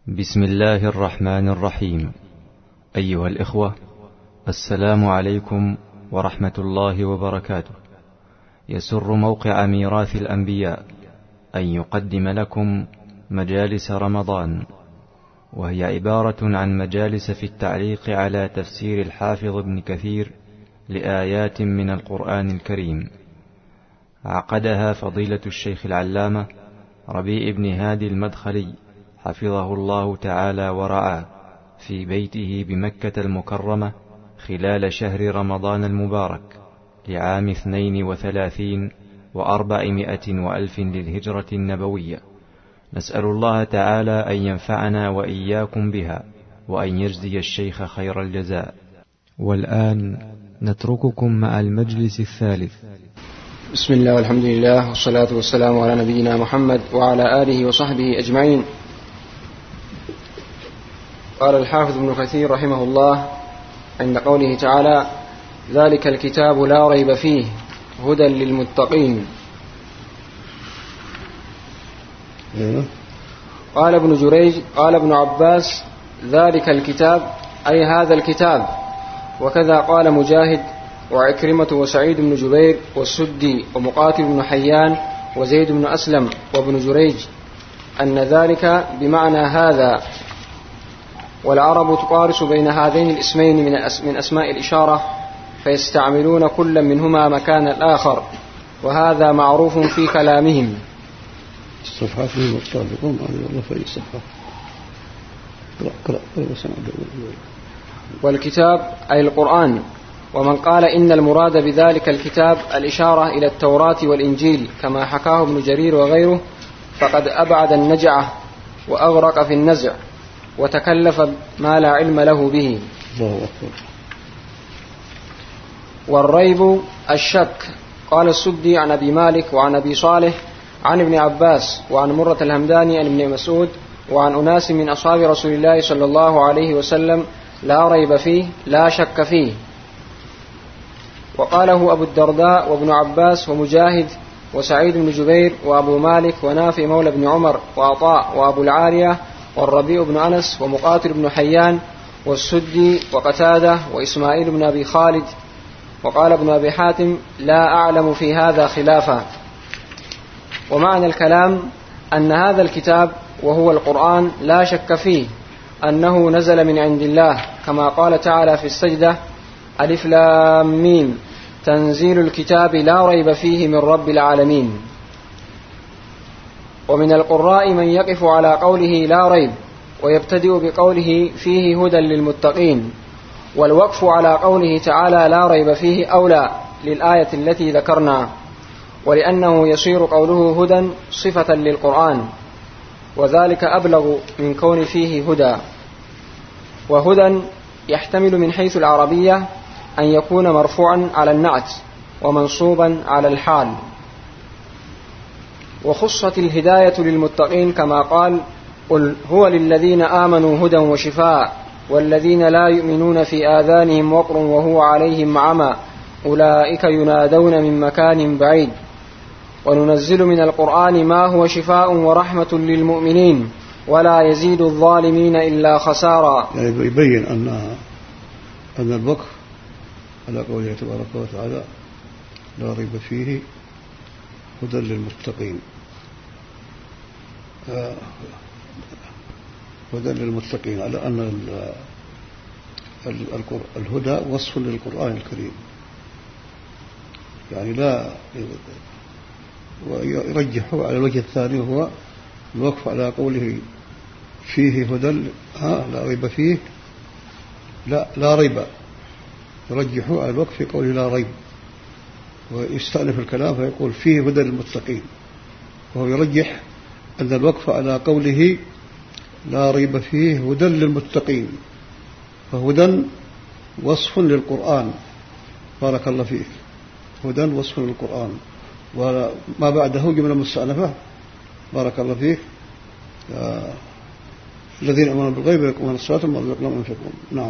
بسم الله الرحمن الرحيم. أيها الإخوة، السلام عليكم ورحمة الله وبركاته. يسر موقع ميراث الأنبياء أن يقدم لكم مجالس رمضان، وهي عبارة عن مجالس في التعليق على تفسير الحافظ ابن كثير لآيات من القرآن الكريم. عقدها فضيلة الشيخ العلامة ربيع بن هادي المدخلي حفظه الله تعالى ورعاه في بيته بمكة المكرمة خلال شهر رمضان المبارك لعام 32 و400 وألف للهجرة النبوية. نسأل الله تعالى أن ينفعنا وإياكم بها، وأن يجزي الشيخ خير الجزاء. والآن نترككم مع المجلس الثالث. بسم الله والحمد لله والصلاة والسلام على نبينا محمد وعلى آله وصحبه أجمعين. قال الحافظ ابن كثير رحمه الله عند قوله تعالى: ذلك الكتاب لا ريب فيه هدى للمتقين. قال ابن جريج: قال ابن عباس: ذلك الكتاب أي هذا الكتاب. وكذا قال مجاهد وعكرمة وسعيد بن جبير والسدي ومقاتل بن حيان وزيد بن أسلم وابن جريج أن ذلك بمعنى هذا. والعرب تقارس بين هذين الاسمين من أسماء الإشارة، فيستعملون كل منهما مكان الآخر، وهذا معروف في كلامهم. الصفحات المطابقون والله في الصفحة. والكتاب أي القرآن. ومن قال إن المراد بذلك الكتاب الإشارة إلى التوراة والإنجيل كما حكاه ابن جرير وغيره، فقد أبعد النجعة وأغرق في النزع وتكلف ما لا علم له به. والريب الشك. قال السدي عن أبي مالك وعن أبي صالح عن ابن عباس وعن مرة الهمداني عن ابن مسعود وعن أناس من أصحاب رسول الله صلى الله عليه وسلم: لا ريب فيه لا شك فيه. وقاله أبو الدرداء وابن عباس ومجاهد وسعيد بن جبير وأبو مالك ونافع مولى بن عمر وعطاء وأبو العالية والربيع بن أنس ومقاتل بن حيان والسدي وقتادة وإسماعيل بن أبي خالد. وقال ابن أبي حاتم: لا أعلم في هذا خلافا. ومعنى الكلام أن هذا الكتاب وهو القرآن لا شك فيه أنه نزل من عند الله، كما قال تعالى في السجدة: ألف لام ميم تنزيل الكتاب لا ريب فيه من رب العالمين. ومن القراء من يقف على قوله لا ريب ويبتدئ بقوله فيه هدى للمتقين، والوقف على قوله تعالى لا ريب فيه أولى للآية التي ذكرنا، ولأنه يصير قوله هدى صفة للقرآن، وذلك أبلغ من كون فيه هدى. وهدى يحتمل من حيث العربية أن يكون مرفوعا على النعت ومنصوبا على الحال. وخصت الهداية للمتقين كما قال: قل هو للذين آمنوا هدى وشفاء والذين لا يؤمنون في آذانهم وقر وهو عليهم عمى أولئك ينادون من مكان بعيد. وننزل من القرآن ما هو شفاء ورحمة للمؤمنين ولا يزيد الظالمين إلا خسارا. يعني يبين أن الوقف على قوله تبارك وتعالى لا ريب فيه هدى للمتقين. هدى للمتقين على أن الهدى وصف للقرآن الكريم، يعني لا ويرجحه على الوجه الثاني وهو الوقف على قوله فيه هدى لا ريب فيه لا ريب، يرجحه على الوقف في قوله لا ريب، ويستأنف الكلام فيقول فيه هدى للمتقين، وهو يرجح أن الوقف على قوله لا ريب فيه هدى للمتقين، فهدى وصف للقرآن. بارك الله فيك. هدى وصف للقرآن، وما بعده جملة مستأنفة. بارك الله فيك. الذين آمنوا بالغيب ويقيمون الصلاة ومما رزقناهم ينفقون. نعم.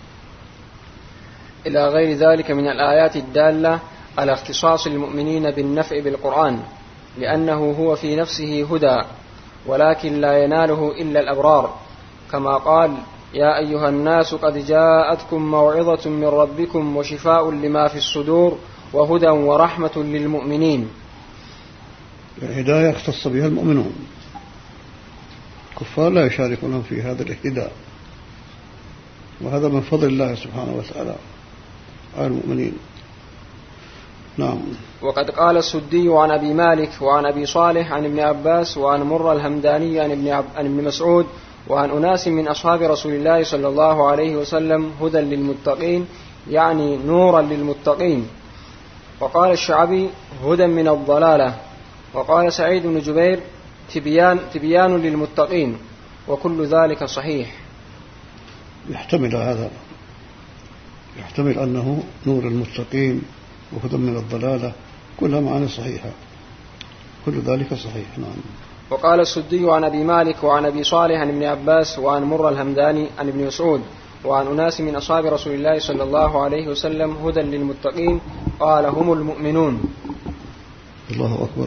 إلى غير ذلك من الآيات الدالة على اختصاص المؤمنين بالنفع بالقرآن، لأنه هو في نفسه هدى ولكن لا يناله إلا الأبرار، كما قال: يا أيها الناس قد جاءتكم موعظة من ربكم وشفاء لما في الصدور وهدى ورحمة للمؤمنين. الهداية اختص بها المؤمنون، الكفار لا يشاركونهم في هذا الاهتداء، وهذا من فضل الله سبحانه وتعالى على المؤمنين. نعم. وقد قال السدي عن أبي مالك وعن أبي صالح عن ابن عباس وعن مر الهمداني عن ابن مسعود وعن أناس من أصحاب رسول الله صلى الله عليه وسلم: هدى للمتقين، يعني نورا للمتقين. وقال الشعبي: هدى من الضلالة. وقال سعيد بن جبير: تبيان للمتقين. وكل ذلك صحيح. يحتمل هذا، يحتمل أنه نور المتقين وهدى من الضلالة، كلها معاني صحيحة، كل ذلك صحيح. نعم. وقال السدي عن أبي مالك وعن أبي صالح عن ابن عباس وعن مر الهمداني عن ابن مسعود وعن أناس من أصحاب رسول الله صلى الله عليه وسلم: هدى للمتقين، قال: هم المؤمنون. الله أكبر.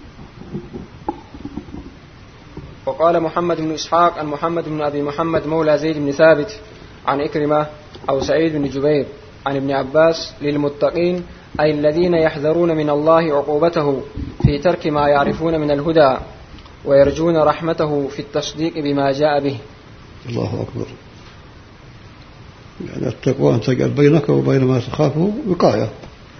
وقال محمد بن إسحاق عن محمد بن أبي محمد مولى زيد بن ثابت عن إكرمة أو سعيد بن جبير عن ابن عباس: للمتقين أي الذين يحذرون من الله عقوبته في ترك ما يعرفون من الهدى ويرجون رحمته في التصديق بما جاء به. الله أكبر. يعني التقوى أن تجعل بينك وبين ما تخافه وقاية،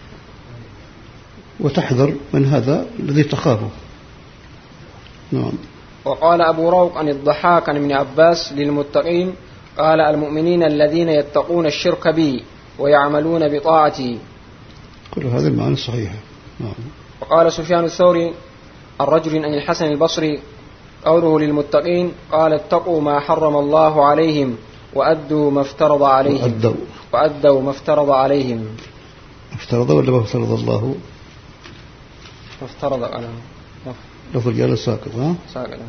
وتحذر من هذا الذي تخافه. نعم. وقال أبو روق عن الضحاك عن ابن عباس: للمتقين قال: المؤمنين الذين يتقون الشرك بي ويعملون بطاعتي. كل هذه المعاني الصحيحة. نعم. وقال سفيان الثوري الرجل عن الحسن البصري: قوله للمتقين قال: اتقوا ما حرم الله عليهم وأدوا ما افترض عليهم. وأدوا ما افترض عليهم. افترض ولا ما افترض الله؟ افترض عليهم. لفظ الجلال ساقط. ها؟ ساقط.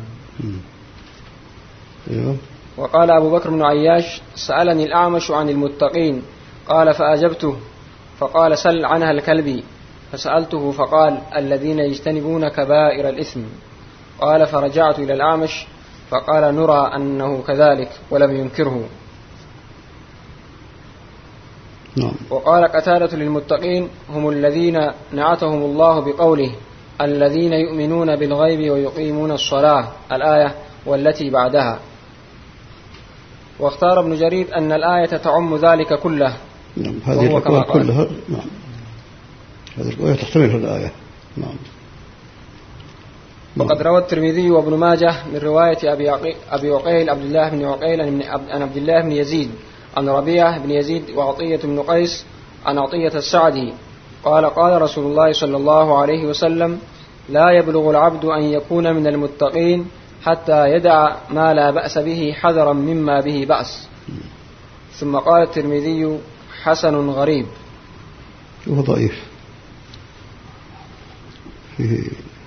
ايوه. وقال أبو بكر بن عياش: سألني الأعمش عن المتقين، قال: فأجبته، فقال: سل عنها الكلبي. فسألته فقال: الذين يجتنبون كبائر الإثم. قال: فرجعت إلى الأعمش فقال: نرى أنه كذلك، ولم ينكره. نعم. وقال قتادة: للمتقين هم الذين نعتهم الله بقوله: الذين يؤمنون بالغيب ويقيمون الصلاة، الآية والتي بعدها. واختار ابن جرير أن الآية تعم ذلك كله. نعم. هذه الأقوال كلها. نعم. هذه الآية تحتمل الآية. نعم. وقد روى الترمذي وابن ماجه من رواية أبي عقيل عبد الله بن عقيل عن عبد الله بن يزيد عن ربيعة بن يزيد وعطية بن قيس عن عطية السعدي قال: قال رسول الله صلى الله عليه وسلم: لا يبلغ العبد أن يكون من المتقين حتى يدع ما لا بأس به حذرا مما به بأس. ثم قال الترمذي: حسن غريب. وهو ضعيف، فيه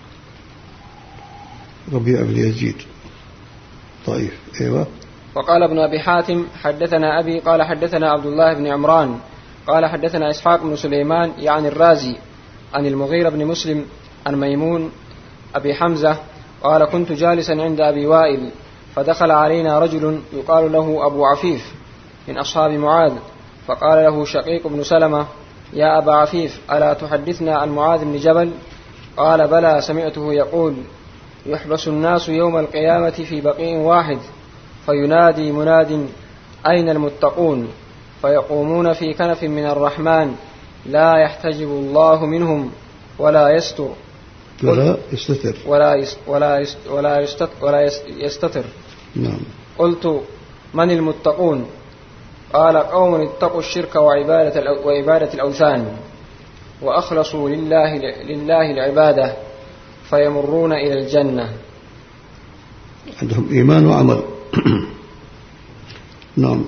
ربيع بن يزيد ضعيف. ايوه. وقال ابن أبي حاتم: حدثنا أبي قال حدثنا عبد الله بن عمران قال حدثنا إسحاق بن سليمان يعني الرازي عن المغيرة بن مسلم عن ميمون أبي حمزة قال: كنت جالسا عند أبي وائل فدخل علينا رجل يقال له أبو عفيف من أصحاب معاذ، فقال له شقيق بن سلمة: يا أبا عفيف، ألا تحدثنا عن معاذ بن جبل؟ قال: بلى، سمعته يقول: يحبس الناس يوم القيامة في بقيع واحد، فينادي مناد: أين المتقون؟ فيقومون في كنف من الرحمن لا يحتجب الله منهم ولا يستر ولا يستتر. نعم. قلت: من المتقون؟ قال: قوم اتقوا الشرك وعبادة الأوثان وأخلصوا لله العبادة فيمرون إلى الجنة. عندهم إيمان وعمل. نعم.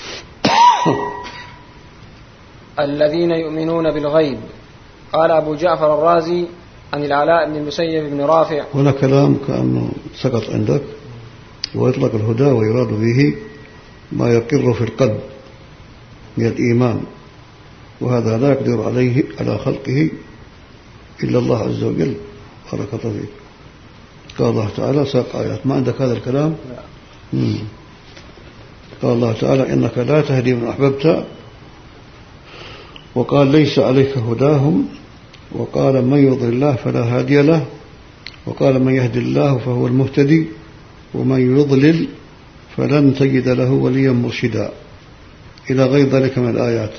الذين يؤمنون بالغيب. قال أبو جعفر الرازي عن العلاء بن المسيب بن رافع: هنا كلام كأنه سقط عندك، ويطلق الهدى ويراد به ما يقر في القلب من الإيمان، وهذا لا يقدر عليه على خلقه إلا الله عز وجل. بارك الله فيك. قال الله تعالى: ساق آيات. ما عندك هذا الكلام؟ قال الله تعالى إنك لا تهدي من أحببت، وقال ليس عليك هداهم، وقال من يضلل الله فلا هادي له، وقال من يهدي الله فهو المهتدي، ومن يضلل فلن تجد له وليا مرشدا، إلى غير ذلك من الآيات.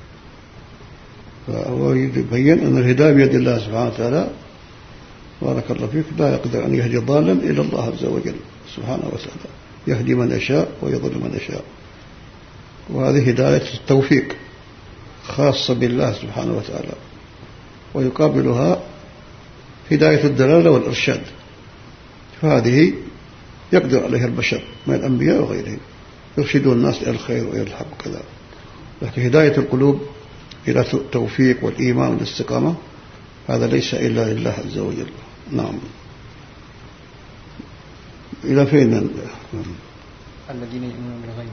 فهو يبين أن الهداية بيد الله سبحانه وتعالى، بارك الله فيك، لا يقدر أن يهدي ضالا إلا الله عز وجل سبحانه وتعالى، يهدي من يشاء ويضل من يشاء. وهذه هداية التوفيق خاصة بالله سبحانه وتعالى، ويقابلها هداية الدلالة والإرشاد، فهذه يقدر عليها البشر من الأنبياء وغيرهم، يرشدون الناس إلى الخير وإلى الحق وكذا. لكن هداية القلوب إلى التوفيق والإيمان والاستقامة هذا ليس إلا لله عز وجل. نعم. إلى فين؟ الذين يؤمنون بالغيب.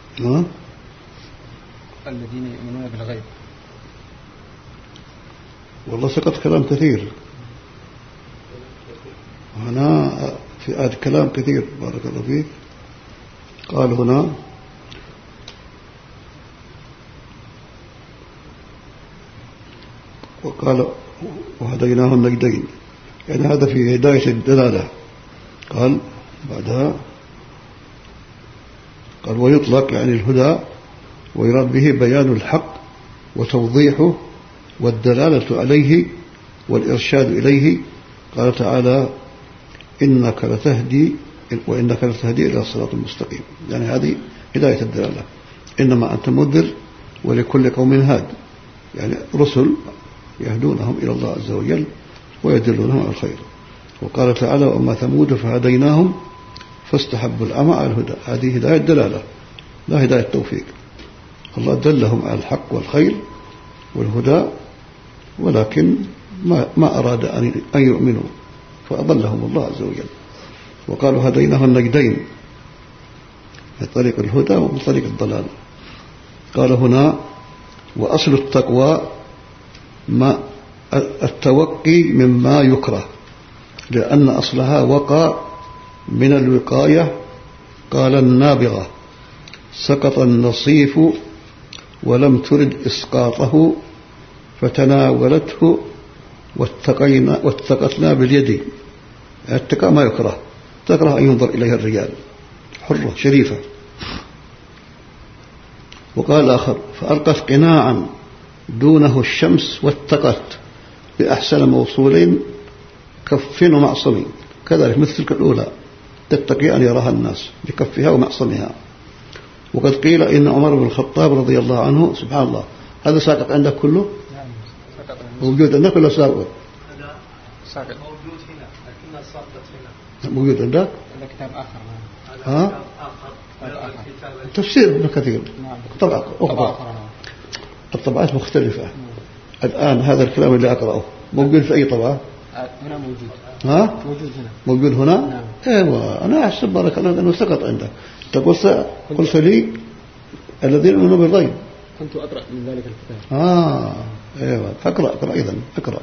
الذين يؤمنون بالغيب. والله سقط كلام كثير هنا، في آية كلام كثير بارك الله فيك. قال هنا وقال وهديناه النجدين، يعني هذا في هداية الدلالة. قال بعدها قال ويطلق يعني الهدى، ويراد به بيان الحق وتوضيحه والدلالة عليه والإرشاد إليه. قال تعالى إنك لتهدي وإنك لتهدي إلى صراط مستقيم، يعني هذه هداية الدلالة. إنما أنت منذر ولكل قوم هاد، يعني رسل يهدونهم إلى الله عز وجل ويدلونهم على الخير. وقال تعالى وأما ثمود فهديناهم فاستحبوا العمى على الهدى، هذه هداية دلالة لا هداية توفيق. الله دلهم على الحق والخير والهدى، ولكن ما أراد أن يؤمنوا فأضلهم الله عز وجل. وقالوا هديناه النجدين، من طريق الهدى ومن طريق الضلال. قال هنا وأصل التقوى ما التوقي مما يكره، لأن أصلها وقى من الوقاية. قال النابغة سقط النصيف ولم ترد إسقاطه، فتناولته واتقتنا باليد. التقاء ما يكره، تكره أن ينظر إليها الرجال، حرة شريفة. وقال آخر فألقت قناعا دونه الشمس واتقت بأحسن موصولين كف ومعصم، كذلك مثل تلك الأولى تتقي أن يراها الناس بكفها ومعصمها. وقد قيل إن عمر بن الخطاب رضي الله عنه، سبحان الله، هذا ساقط عندك كله؟ موجود عندك ولا ساقط؟ ساقط موجود هنا لكنها ساقطت هنا. موجود عندك؟ هذا كتاب آخر. ها؟ تفسير ابن كثير. طبعا أخرى، الطبعات مختلفة. الآن هذا الكلام اللي أقرأه موجود في أي طبعة؟ هنا موجود. ها؟ موجود هنا. موجود هنا؟ نعم. ايوه، انا احسب بارك الله انه سقط عندك. قلت لي الذين يؤمنون بالغيب، كنت اقرا من ذلك الكتاب. ايوه، اقرا ايضا اقرا.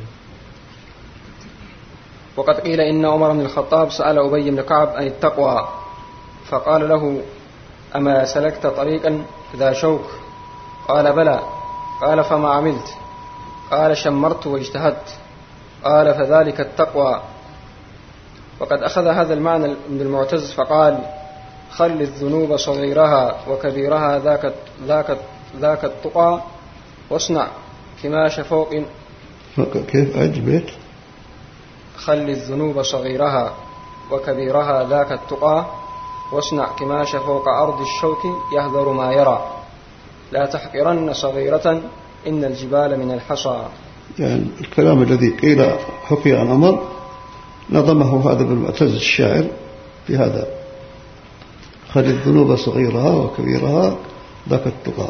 وقد قيل ان عمر بن الخطاب سأل أبي بن كعب عن التقوى، فقال له أما سلكت طريقا ذا شوك؟ قال بلى. قال فما عملت؟ قال شمرت واجتهدت. قال فذلك التقوى. وقد أخذ هذا المعنى ابن المعتز فقال خل الذنوب صغيرها وكبيرها ذاك التقى، واصنع كماش فوق. كيف أجبت؟ خل الذنوب صغيرها وكبيرها ذاك التقى، واصنع كماش فوق أرض الشوك يهذر ما يرى، لا تحقرن صغيرة إن الجبال من الحصى. يعني الكلام الذي قيل حكي عن عمر نظمه هذا ابن المعتز الشاعر في هذا: خل الذنوب صغيرها وكبيرها ذاك التقى،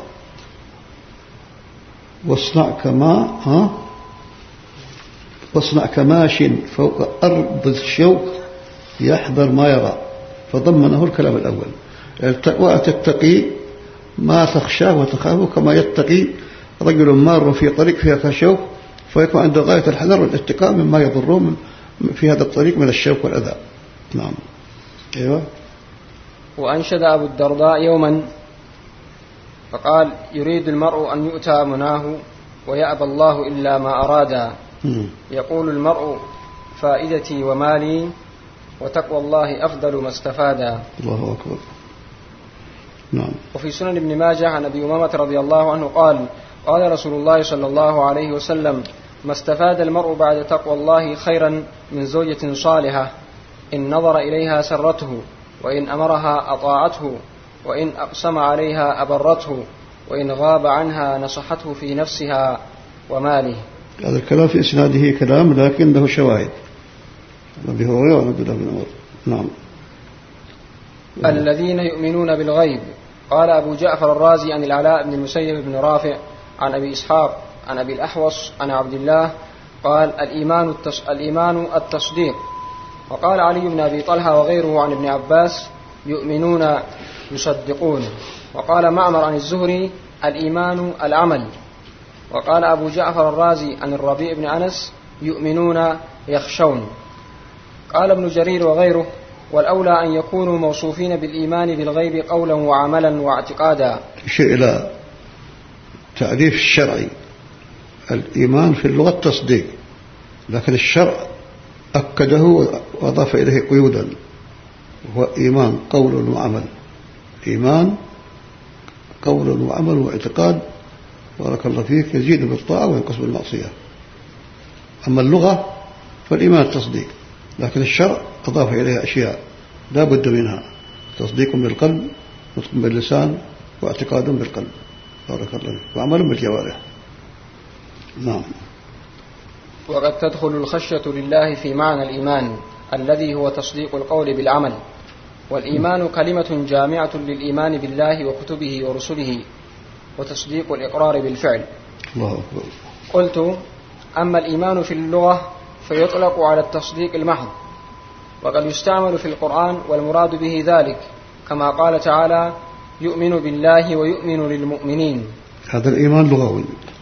واصنع كماش فوق أرض الشوك يحذر ما يرى. فضمنه الكلام الأول. التقوى تتقي ما تخشاه وتخافه، كما يتقي رجل مار في طريق فيها كشوك فيكون عنده غاية الحذر والاتقاء مما يضره في هذا الطريق من الشوك والأذى. نعم. أيوة. وأنشد أبو الدرداء يوما فقال: يريد المرء أن يؤتى مناه ويأبى الله إلا ما أرادا. يقول المرء: فائدتي ومالي، وتقوى الله أفضل ما استفادا. الله أكبر. نعم. وفي سنن ابن ماجه عن أبي أمامة رضي الله عنه قال: قال رسول الله صلى الله عليه وسلم: ما استفاد المرء بعد تقوى الله خيرا من زوجة صالحة، إن نظر إليها سرته، وإن أمرها أطاعته، وإن أقسم عليها أبرته، وإن غاب عنها نصحته في نفسها وماله. هذا الكلام في إسناده كلام لكن له شواهد. أبي هريرة وعبد الله بن عمر. نعم. الذين يؤمنون بالغيب. قال أبو جعفر الرازي عن العلاء بن المسيب بن رافع عن أبي إسحاق عن أبي الأحوص عن عبد الله قال: الإيمان التصديق. وقال علي بن أبي طلحة وغيره عن ابن عباس: يؤمنون يصدقون. وقال معمر عن الزهري: الإيمان العمل. وقال أبو جعفر الرازي عن الربيع بن أنس: يؤمنون يخشون. قال ابن جرير وغيره: والأولى أن يكونوا موصوفين بالإيمان بالغيب قولا وعملا واعتقادا. يشير إلى تعريف الشرعي. الإيمان في اللغة تصديق، لكن الشرع أكده وأضاف إليه قيودا، هو إيمان قول وعمل. إيمان قول وعمل واعتقاد، بارك الله فيك، يزيد بالطاعة وينقص بالمعصية. أما اللغة فالإيمان التصديق، لكن الشرع أضاف إليها أشياء لا بد منها: تصديق بالقلب، نطق باللسان، واعتقاد بالقلب، بارك الله فيك، وعمل بالجوارح. نعم. وقد تدخل الخشية لله في معنى الإيمان الذي هو تصديق القول بالعمل. والإيمان كلمة جامعة للإيمان بالله وكتبه ورسله، وتصديق الإقرار بالفعل. الله أكبر. قلت: أما الإيمان في اللغة فيطلق على التصديق المحض، وقد يستعمل في القرآن والمراد به ذلك، كما قال تعالى: يؤمن بالله ويؤمن للمؤمنين. هذا الإيمان لغوي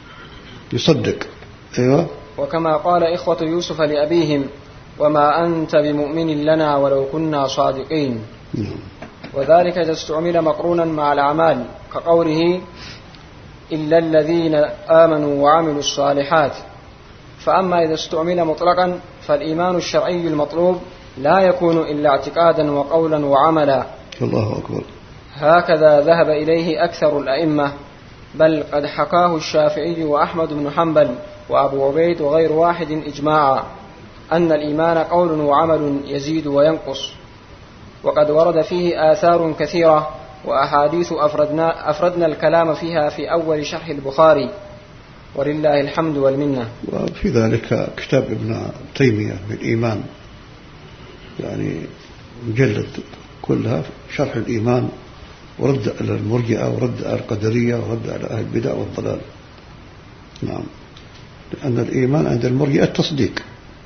يصدق. أيوة. وكما قال إخوة يوسف لأبيهم: وما أنت بمؤمن لنا ولو كنا صادقين. وذلك إذا استعمل مقرونا مع الأعمال، كقوله: إلا الذين آمنوا وعملوا الصالحات. فأما إذا استعمل مطلقا فالإيمان الشرعي المطلوب لا يكون إلا اعتقادا وقولا وعملا. الله أكبر. هكذا ذهب إليه أكثر الأئمة، بل قد حكاه الشافعي وأحمد بن حنبل وأبو عبيد وغير واحد إجماعا أن الإيمان قول وعمل يزيد وينقص. وقد ورد فيه آثار كثيرة وأحاديث أفردنا الكلام فيها في أول شرح البخاري، ولله الحمد والمنة. وفي ذلك كتاب ابن تيمية بالإيمان، يعني مجلد كلها شرح الإيمان، ورد على المرجئة، ورد على القدرية، ورد على أهل البدع والضلال. نعم. لأن الإيمان عند المرجئة التصديق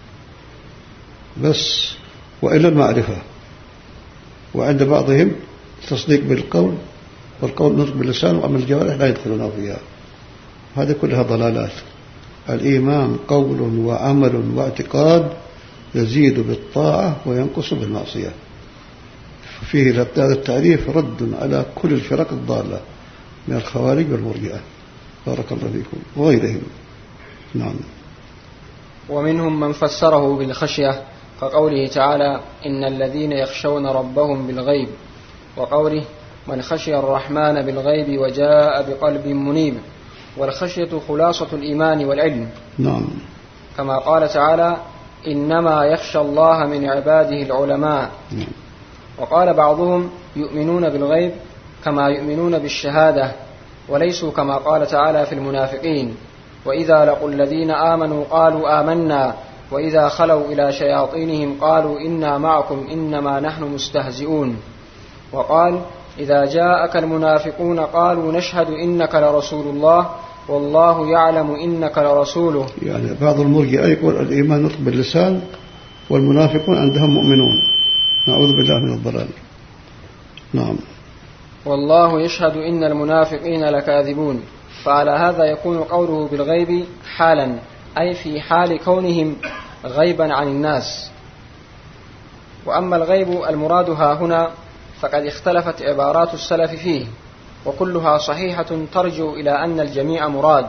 بس، وإلا المعرفة. وعند بعضهم تصديق بالقول، والقول نطق باللسان، وعمل الجوارح لا يدخلون فيها. هذه كلها ضلالات. الإيمان قول وعمل واعتقاد، يزيد بالطاعة وينقص بالمعصية. فيه هذا التعريف رد على كل الفرق الضالة من الخوارج والمرجئة، بارك الله فيكم، وغيرهم. نعم. ومنهم من فسره بالخشية، كقوله تعالى: إن الذين يخشون ربهم بالغيب، وقوله: من خشي الرحمن بالغيب وجاء بقلب منيب. والخشية خلاصة الإيمان والعلم. نعم. كما قال تعالى: إنما يخشى الله من عباده العلماء. نعم. وقال بعضهم: يؤمنون بالغيب كما يؤمنون بالشهادة، وليسوا كما قال تعالى في المنافقين: وإذا لقوا الذين آمنوا قالوا آمنا، وإذا خلوا إلى شياطينهم قالوا إنا معكم إنما نحن مستهزئون. وقال: إذا جاءك المنافقون قالوا نشهد إنك لرسول الله والله يعلم إنك لرسوله. يعني بعض المرجئة يقول الإيمان نطق باللسان، والمنافقون عندهم مؤمنون، نعوذ بالله من الضلال. نعم. والله يشهد إن المنافقين لكاذبون. فعلى هذا يكون قوله بالغيب حالا، أي في حال كونهم غيبا عن الناس. وأما الغيب المراد ها هنا فقد اختلفت عبارات السلف فيه، وكلها صحيحة ترجع إلى أن الجميع مراد.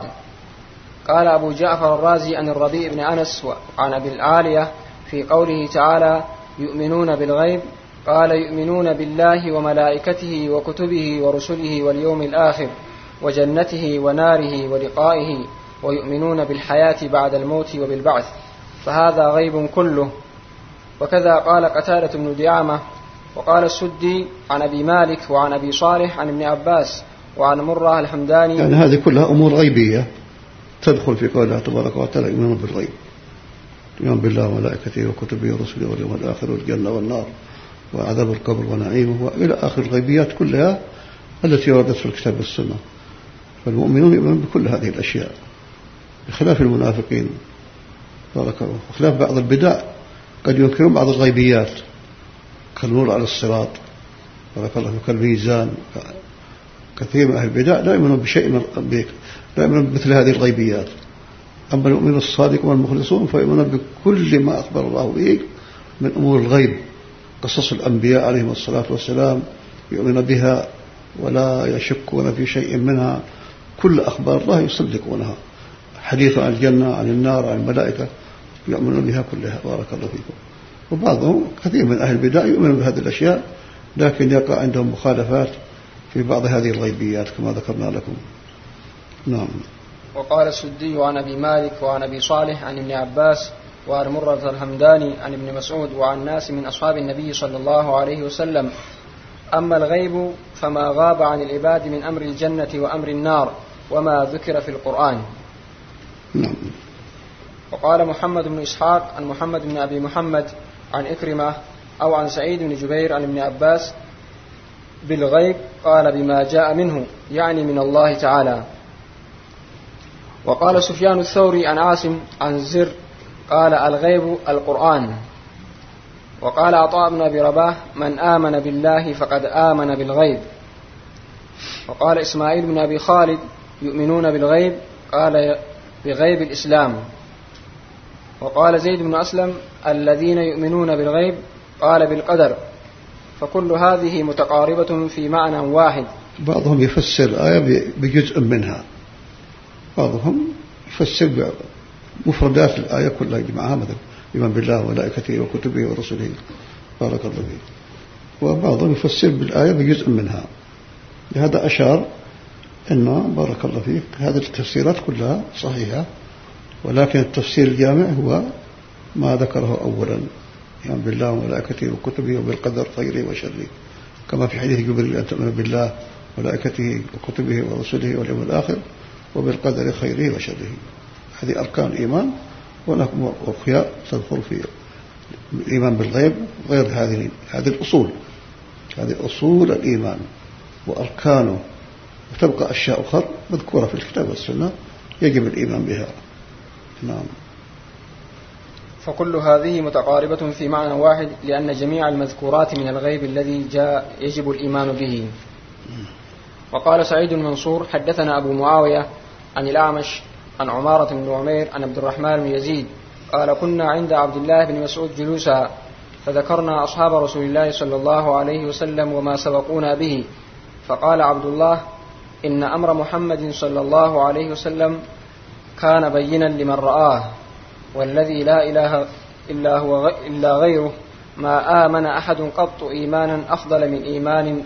قال أبو جعفر الرازي عن الربيع بن أنس وعن أبي العالية في قوله تعالى يؤمنون بالغيب، قال يؤمنون بالله وملائكته وكتبه ورسله واليوم الآخر وجنته وناره ولقائه، ويؤمنون بالحياة بعد الموت وبالبعث، فهذا غيب كله. وكذا قال قتادة بن دعامة. وقال السدي عن أبي مالك وعن أبي صالح عن ابن عباس وعن مرة الحمداني. يعني هذه كلها أمور غيبية تدخل في قول الله تبارك وتعالى يؤمنون بالغيب، يؤمن بالله وملائكته وكتبه ورسله واليوم الآخر والجنة والنار وعذاب القبر ونعيمه وإلى آخر الغيبيات كلها التي وردت في الكتاب والسنة. فالمؤمنون يؤمنون بكل هذه الأشياء بخلاف المنافقين بارك الله، وخلاف بعض البدع قد ينكرون بعض الغيبيات كالنور على الصراط بارك الله وكالميزان. كثير من أهل البدع لا يؤمنون بشيء لا يؤمنون بمثل هذه الغيبيات. أما المؤمنون الصادقون والمخلصون فيؤمنون بكل ما أخبر الله به من أمور الغيب، قصص الأنبياء عليهم الصلاة والسلام يؤمنون بها ولا يشكون في شيء منها، كل أخبار الله يصدقونها، حديث عن الجنة عن النار عن الملائكة يؤمنون بها كلها بارك الله فيكم. وبعضهم كثير من أهل البدع يؤمنون بهذه الأشياء لكن يقع عندهم مخالفات في بعض هذه الغيبيات كما ذكرنا لكم. نعم. وقال السدي عن أبي مالك وعن أبي صالح عن ابن عباس وعن مرة الحمداني عن ابن مسعود وعن ناس من أصحاب النبي صلى الله عليه وسلم: أما الغيب فما غاب عن العباد من أمر الجنة وأمر النار وما ذكر في القرآن. نعم. وقال محمد بن إسحاق عن محمد بن أبي محمد عن إكرمة أو عن سعيد بن جبير عن ابن عباس بالغيب قال بما جاء منه، يعني من الله تعالى. وقال سفيان الثوري عن عاصم عن زر قال الغيب القرآن. وقال عطاء بن أبي رباح من آمن بالله فقد آمن بالغيب. وقال إسماعيل بن أبي خالد يؤمنون بالغيب قال بغيب الإسلام. وقال زيد بن أسلم الذين يؤمنون بالغيب قال بالقدر. فكل هذه متقاربة في معنى واحد. بعضهم يفسر الآية بجزء منها، بعضهم يفسر مفردات الآية كلها يجمعها، مثلا يؤمن بالله وملائكته وكتبه ورسله بارك الله فيه. وبعضهم يفسر بالآية بجزء منها. لهذا أشار أنه بارك الله فيك هذه التفسيرات كلها صحيحة، ولكن التفسير الجامع هو ما ذكره أولا، يؤمن بالله وملائكته وكتبه وبالقدر خيره وشره، كما في حديث جبريل أن تؤمن بالله وملائكته وكتبه ورسله واليوم الآخر وبالقدر خيره وشره. هذه أركان إيمان، ولكم أخياء تدخل في الإيمان بالغيب غير هذه الأصول، هذه أصول الإيمان وأركانه، وتبقى أشياء أخرى مذكورة في الكتاب والسنة يجب الإيمان بها. نعم. فكل هذه متقاربة في معنى واحد، لأن جميع المذكورات من الغيب الذي جاء يجب الإيمان به. وقال سعيد المنصور حدثنا أبو معاوية عن الأعمش عن عمارة بن عمير عن عبد الرحمن بن يزيد قال كنا عند عبد الله بن مسعود جلوسا فذكرنا أصحاب رسول الله صلى الله عليه وسلم وما سبقونا به، فقال عبد الله إن أمر محمد صلى الله عليه وسلم كان بينا لمن رآه، والذي لا إله إلا غيره ما آمن أحد قط إيمانا أفضل من إيمان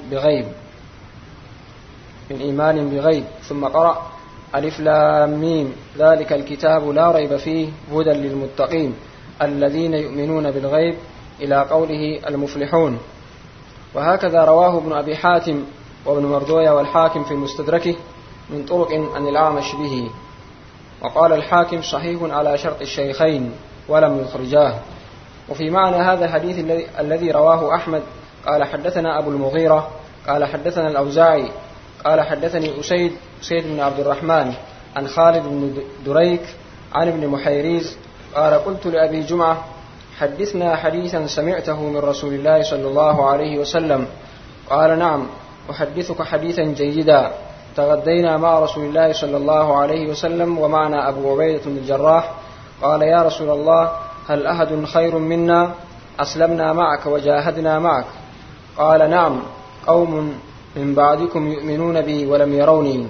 بغيب. ثم قرأ ألف لام ميم ذلك الكتاب لا ريب فيه هدى للمتقين الذين يؤمنون بالغيب إلى قوله المفلحون. وهكذا رواه ابن أبي حاتم وابن مردوية والحاكم في مستدركه من طرق عن الأعمش به. وقال الحاكم صحيح على شرط الشيخين ولم يخرجاه. وفي معنى هذا الحديث الذي رواه أحمد قال حدثنا أبو المغيرة قال حدثنا الأوزاعي قال حدثني أسيد بن عبد الرحمن عن خالد بن دريك عن ابن محيريز قال قلت لأبي جمعة حدثنا حديثا سمعته من رسول الله صلى الله عليه وسلم. قال نعم أحدثك حديثا جيدا. تغدينا مع رسول الله صلى الله عليه وسلم ومعنا أبو عبيدة بن الجراح. قال يا رسول الله هل أحد خير منا؟ أسلمنا معك وجاهدنا معك. قال نعم قوم من بعدكم يؤمنون بي ولم يروني.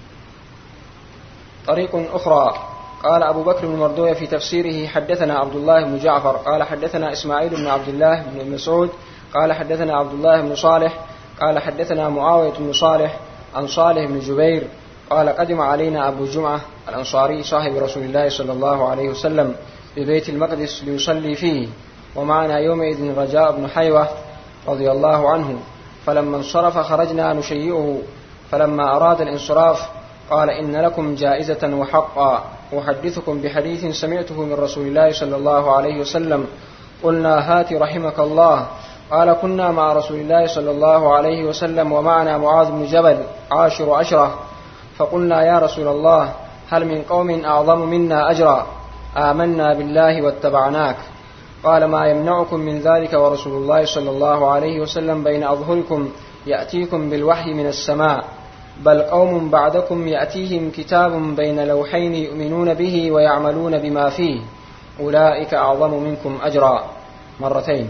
طريق أخرى قال أبو بكر بن مردوية في تفسيره حدثنا عبد الله بن جعفر قال حدثنا إسماعيل بن عبد الله بن مسعود قال حدثنا عبد الله بن صالح قال حدثنا معاوية بن صالح عن صالح بن جبير قال قدم علينا أبو جمعة الأنصاري صاحب رسول الله صلى الله عليه وسلم ببيت المقدس ليصلي فيه، ومعنا يومئذ رجاء بن حيوة رضي الله عنه، فلما انصرف خرجنا نشيئه، فلما أراد الانصراف قال إن لكم جائزة وحقا أحدثكم بحديث سمعته من رسول الله صلى الله عليه وسلم. قلنا هات رحمك الله. قال كنا مع رسول الله صلى الله عليه وسلم ومعنا معاذ بن جبل 10 عشرة، فقلنا يا رسول الله هل من قوم أعظم منا أجرا؟ آمنا بالله واتبعناك. قال ما يمنعكم من ذلك ورسول الله صلى الله عليه وسلم بين أظهركم يأتيكم بالوحي من السماء، بل قوم بعدكم يأتيهم كتاب بين لوحين يؤمنون به ويعملون بما فيه، أولئك أعظم منكم أجرا، مرتين.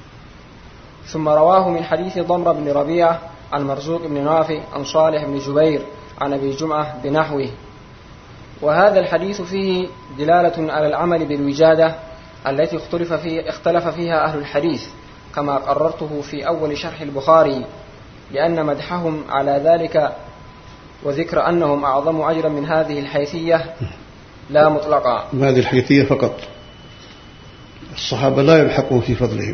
ثم رواه من حديث ضمر بن ربيعة عن مرزوق بن نافع عن صالح بن جبير عن أبي جمعة بنحوه. وهذا الحديث فيه دلالة على العمل بالوجادة التي اختلف فيها أهل الحديث، كما قررته في أول شرح البخاري، لأن مدحهم على ذلك وذكر أنهم أعظم أجرا من هذه الحيثية لا مطلقا. هذه الحيثية فقط، الصحابة لا يلحقون في فضلهم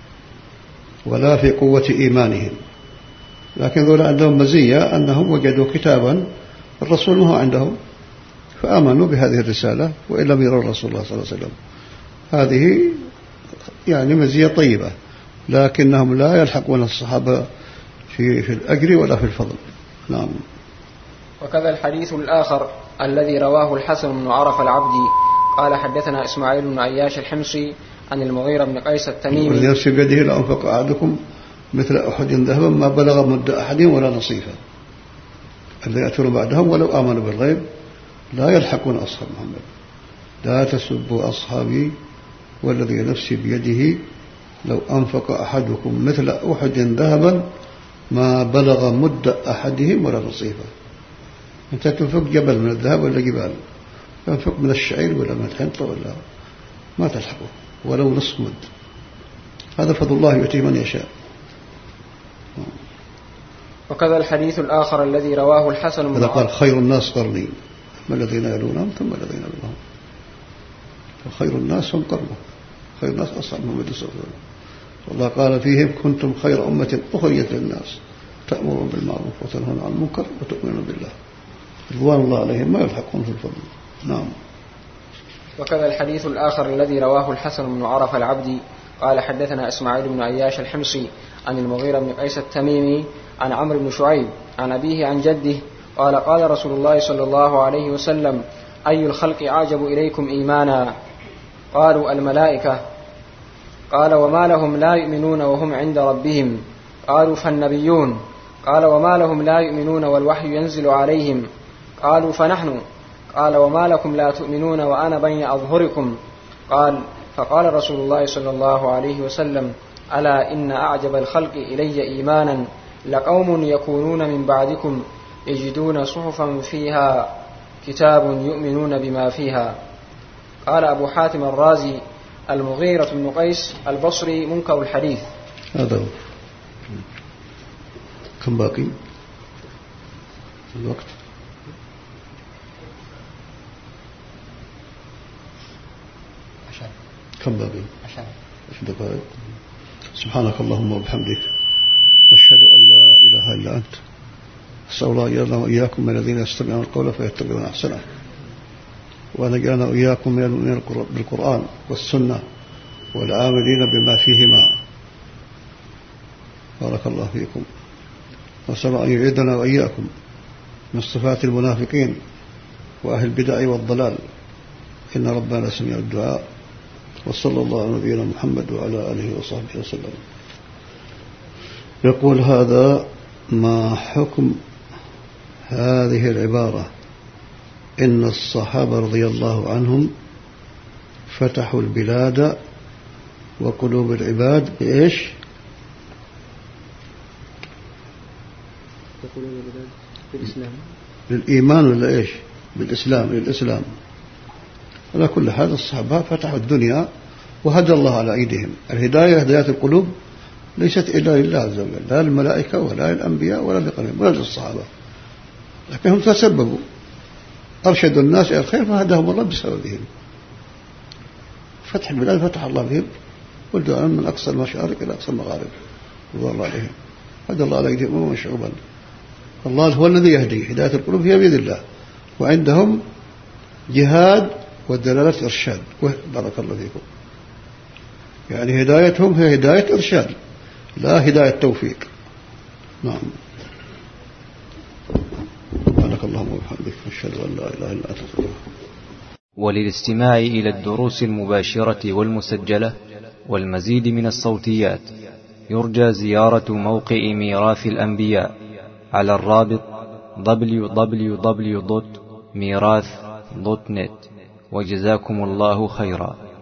ولا في قوة إيمانهم، لكن ذولا عندهم مزية أنهم وجدوا كتابا الرسول ما هو عندهم فآمنوا بهذه الرسالة وإن لم يروا الرسول الله صلى الله عليه وسلم. هذه يعني مزية طيبة، لكنهم لا يلحقون الصحابة في الأجر ولا في الفضل. نعم. وكذا الحديث الآخر الذي رواه الحسن بن عرف العبدي قال حدثنا إسماعيل بن عياش الحمصي عن المغيرة بن قيس التميمي والذي نفس بيده لأنفق أحدكم مثل أحد ذهبا ما بلغ مد أحدهم ولا نصيفا. الذين يأتون بعدهم ولو آمنوا بالغيب لا يلحقون أصحاب محمد. لا تسبوا أصحابي والذي نفسي بيده لو أنفق أحدكم مثل أحد ذهبا ما بلغ مد أحدهم ولا نصيفا. أنت تنفق جبل من الذهب ولا جبال، تنفق من الشعير ولا من الحنطة ولا ما تلحقه ولو نصف مد. هذا فضل الله يؤتيه من يشاء. وكذا الحديث الآخر الذي رواه الحسن هذا قال خير الناس قرني ثم الذين يلونهم ثم الذين يلونهم، فخير الناس هم قرنه، خير الناس أصحاب محمد صلى الله عليه وسلم. والله قال فيهم كنتم خير أمة أخرجت للناس تأمرون بالمعروف وتنهون عن المنكر وتؤمنون بالله. رضوان الله عليهم ما يلحقون في الفضل. نعم. وكذا الحديث الآخر الذي رواه الحسن بن عرف العبدي قال حدثنا إسماعيل بن عياش الحمصي عن المغيرة بن قيس التميمي عن عمرو بن شعيب عن أبيه عن جده قال قال رسول الله صلى الله عليه وسلم أي الخلق أعجب إليكم إيمانا؟ قالوا الملائكة. قال وما لهم لا يؤمنون وهم عند ربهم؟ قالوا فالنبيون. قال وما لهم لا يؤمنون والوحي ينزل عليهم؟ قالوا فنحن. قال وما لكم لا تؤمنون وأنا بين أظهركم؟ قال فقال رسول الله صلى الله عليه وسلم ألا إن أعجب الخلق إلي إيمانا لقوم يكونون من بعدكم يجدون صحفا فيها كتاب يؤمنون بما فيها. قال أبو حاتم الرازي المغيرة بن قيس البصري منكر الحديث. هذا هو. كم باقي الوقت؟ كم باقي؟ 10 دقائق. سبحانك اللهم وبحمدك أشهد أن لا إله إلا أنت أسأل الله أن وإياكم من الذين يستمعون القول فيتبعون أحسنه، وأن يجعلنا وإياكم من المؤمنين بالقرآن والسنة والعاملين بما فيهما. بارك الله فيكم. وأسأل أن يعيدنا وإياكم من صفات المنافقين وأهل البدع والضلال، إن ربنا سميع الدعاء. وصلى الله على نبينا محمد وعلى آله وصحبه وسلم. يقول هذا ما حكم هذه العبارة إن الصحابة رضي الله عنهم فتحوا البلاد وقلوب العباد بإيش؟ تقولون بذلك بالإسلام للإيمان ولا إيش؟ للإسلام. على كل حال الصحابة فتحوا الدنيا وهدى الله على أيديهم. الهداية هداية القلوب ليست إلا لله عز وجل، لا للملائكة ولا للأنبياء ولا لغيرهم ولا للصحابة، لكنهم تسببوا، أرشدوا الناس إلى الخير فهداهم الله بسببهم. فتح البلاد فتح الله بهم، ولدوا من أقصى المشارق إلى أقصى المغارب رضي الله عليهم، هدى الله على أيديهم أمما شعوبا. الله هو الذي يهدي، هداية القلوب هي بيد الله، وعندهم جهاد والدلالة إرشاد. بارك الله فيكم. يعني هدايتهم هي هداية إرشاد لا هداية توفيق. نعم. سبحانك اللهم وبحمدك أشهد أن لا إله إلا أنت أستغفرك. وللاستماع إلى الدروس المباشرة والمسجلة والمزيد من الصوتيات يرجى زيارة موقع ميراث الأنبياء على الرابط www.mirath.net. وجزاكم الله خيرا.